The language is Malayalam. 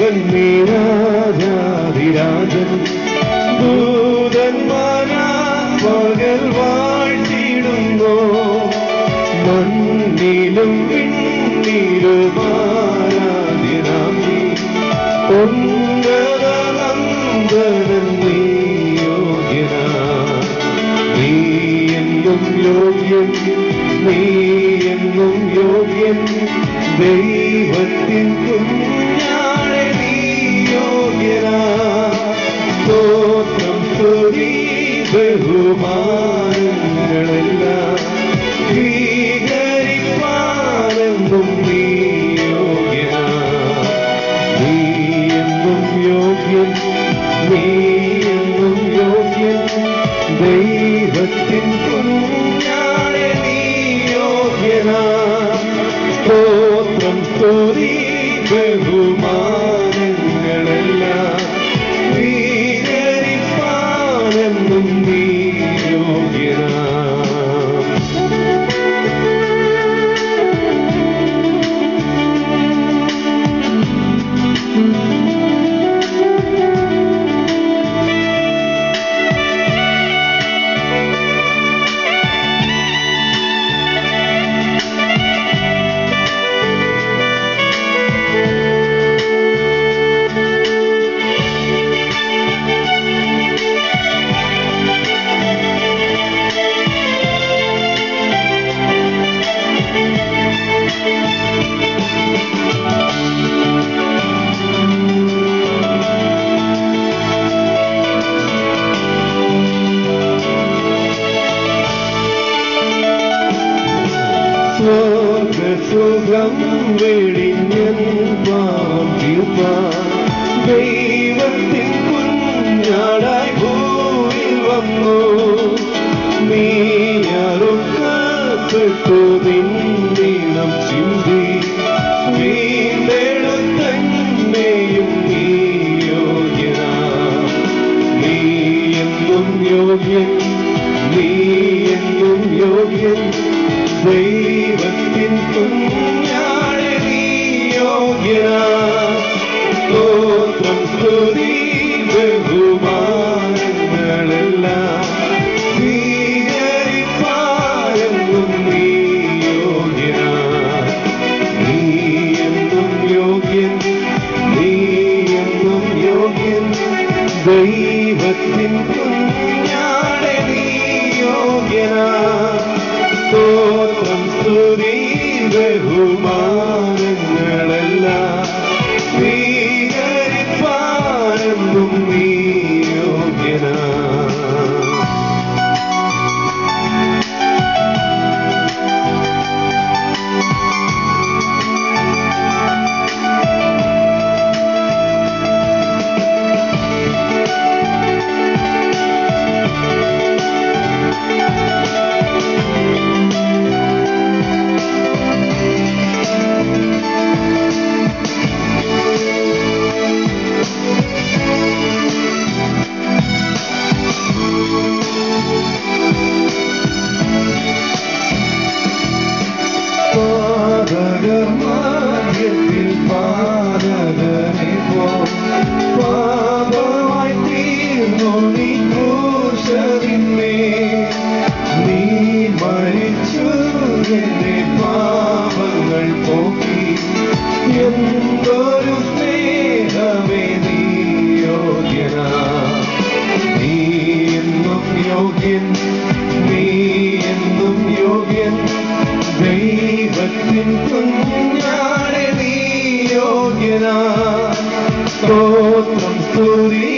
രാജാധിരാജൻ ദൂതന്മാരാ പകൽ വാഴ്ത്തിടുന്നു മണ്ണിലും വിണ്ണിലുമാരാധിനാം നീ ഉന്നതനന്ദനൻ നീ യോഗ്യനാ നീ എന്നും യോഗ്യൻ നീ എന്നും യോഗ്യൻ ദൈവത്തിൻ കുഞ്ഞാണെ നീ യോഗ്യനാ സ്തോത്രം സ്തുതി ബഹുമാനങ്ങളെല്ലാം സ്വീകരിപ്പാനെന്നും നീ യോഗ്യനാ നീ എന്നും യോഗ്യൻ നീ എന്നും യോഗ്യൻ ദൈവത്തിൻ കുഞ്ഞാണെ നീ യോഗ്യനാ സ്തോത്രം സ്തുതി ബഹുമാനങ്ങളെല്ലാം സ്വീകരിപ്പാനെന്നും നീ യോഗ്യനാ സ്വർഗസുഖം വെടിഞ്ഞൻ പാർത്തിപ്പാൻ ദൈവത്തിൻ കുഞ്ഞാടായി ഭൂമിൽ വന്നു നീ അറുക്കപ്പെട്ടു നിന്നിടം ചിന്തി വീണ്ടെടുത്തന്നെയും നീ യോഗ്യനാ നീ എന്നും യോഗ്യൻ നീ എന്നും യോഗ്യൻ ദൈവത്തിൻ കുഞ്ഞാണെ നീ യോഗ്യനാ സ്തോത്രം സ്തുതി ബഹുമാനങ്ങളെല്ലാം സ്വീകരിപ്പാനെന്നും നീ യോഗ്യനാ നീ എന്നും യോഗ്യൻ നീ എന്നും യോഗ്യൻ ദൈവത്തിൻ കുഞ്ഞാണെ നീ യോഗ്യനാ സ്തോത്രം സ്തുതി ബഹുമാനങ്ങളെല്ലാം സ്വീകരിപ്പാനെന്നും നീ യോഗ്യനാ പാതകമാർഗ്ഗത്തിൽ പാതകനെ പാപമായി തീർന്നു നീ ക്രൂശിന്മേൽ നീ മരിച്ചു എന്റെ പാപങ്ങൾ പോക്കി എന്തൊരു സ്നേഹമേ നീ യോഗ്യനാ നീ എന്നും യോഗ്യൻ നീ എന്നും യോഗ്യൻ ദൈവത്തിൻ കുഞ്ഞാണെ നീ യോഗ്യനാ സ്തോത്രം സ്തുതി